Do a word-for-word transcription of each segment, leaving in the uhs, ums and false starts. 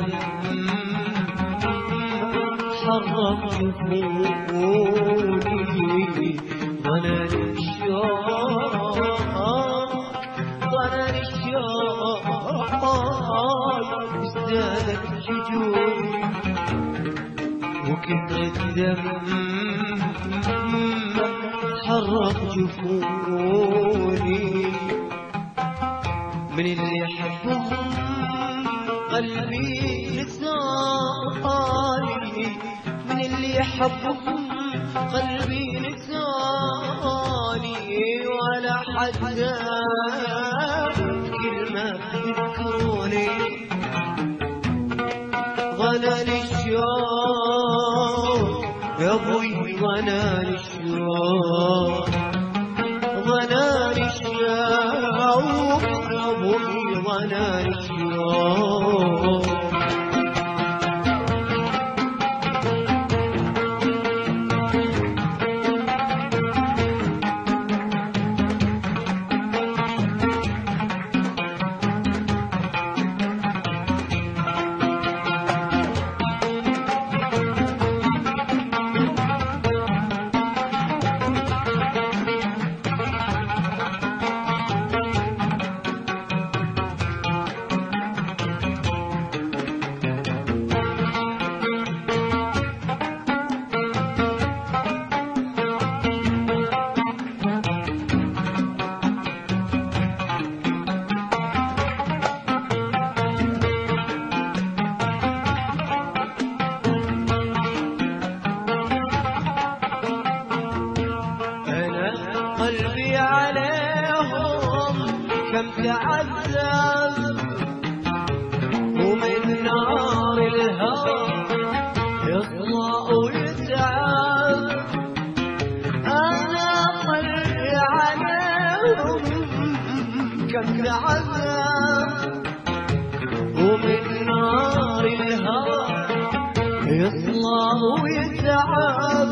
حرم جفوني ظنن الشوق ظنن الشوق ازدادت شجوني وكثرة الدم حرق جفوني من اللي حبهم قلبي نساني من اللي حبهم قلبي نساني ولا حتى كلمة يذكروني ظنن الشوق يا ابوي ظنن الشوق ظنن الشوق يا ابوي ظنن الشوق قلبي عليهم كم تعذب ومن نار الهوى يطلع ويتعب أنا قلبي عليهم كم تعذب ومن نار الهوى يطلع ويتعب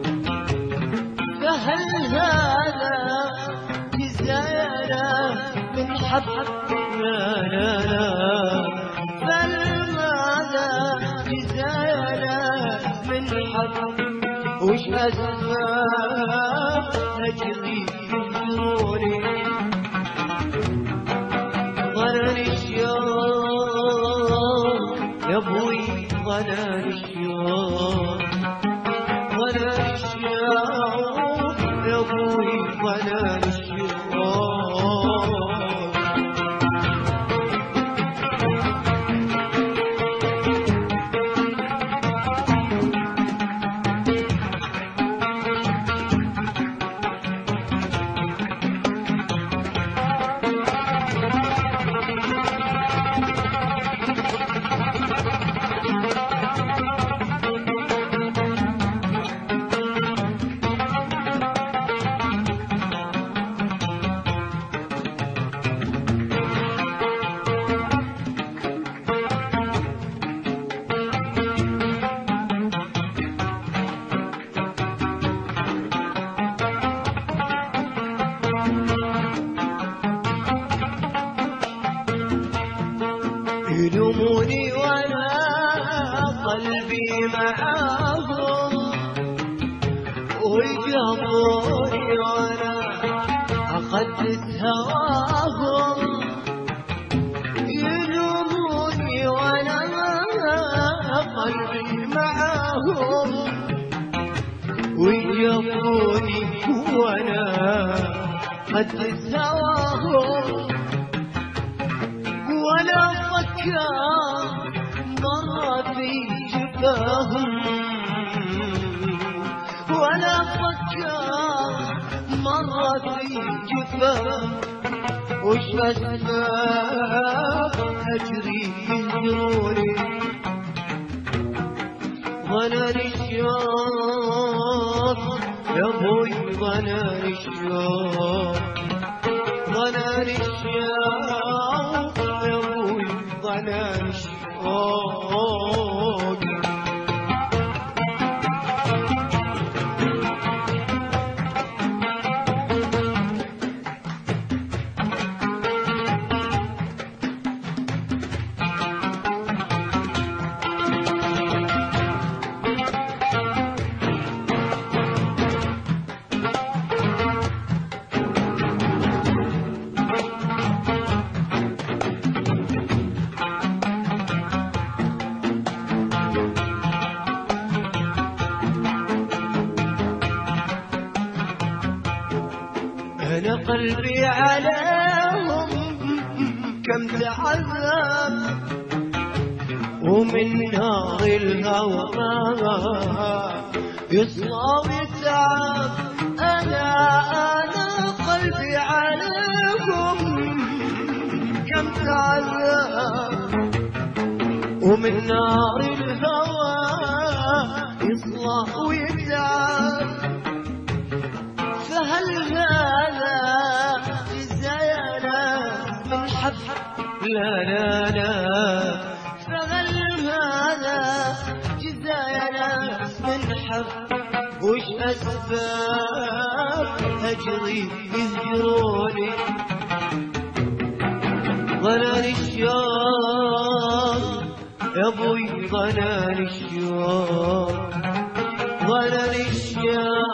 فهل هذا جزانا من حبنا لا لا بل ماذا جزانا من حب وش أسباب أجري يجروني ظنن الشوق يا ابوي ظنن الشوق ظنن الشوق يا ابوي ظنن الشوق يلوموني وانا قلبي معاهم ويجابوني وانا اقدس هواهم يلوموني وانا قلبي معاهم ويجابوني وانا اقدس هواهم ولا فكر مرة في جفاهم ولا فكر مرة في جفاهم وش أسباب أجري يجروني ظنن الشوق يا ابوي ظنن الشوق ظنن الشوق يا ابوي ظنن الشوق قلبي عليهم كم تعذب، ومن نار الهوى يصلى ويتعب. أنا أنا قلبي عليهم كم تعذب، ومن نار الهوى يصلى ويتعب. فهل هذا جزايانا من حب؟ لا لا لا. فهل هذا جزايانا من حب؟ وش أسباب هجري يهجروني؟ ظناني الشوق يا ابوي، ظناني الشوق، ظناني الشوق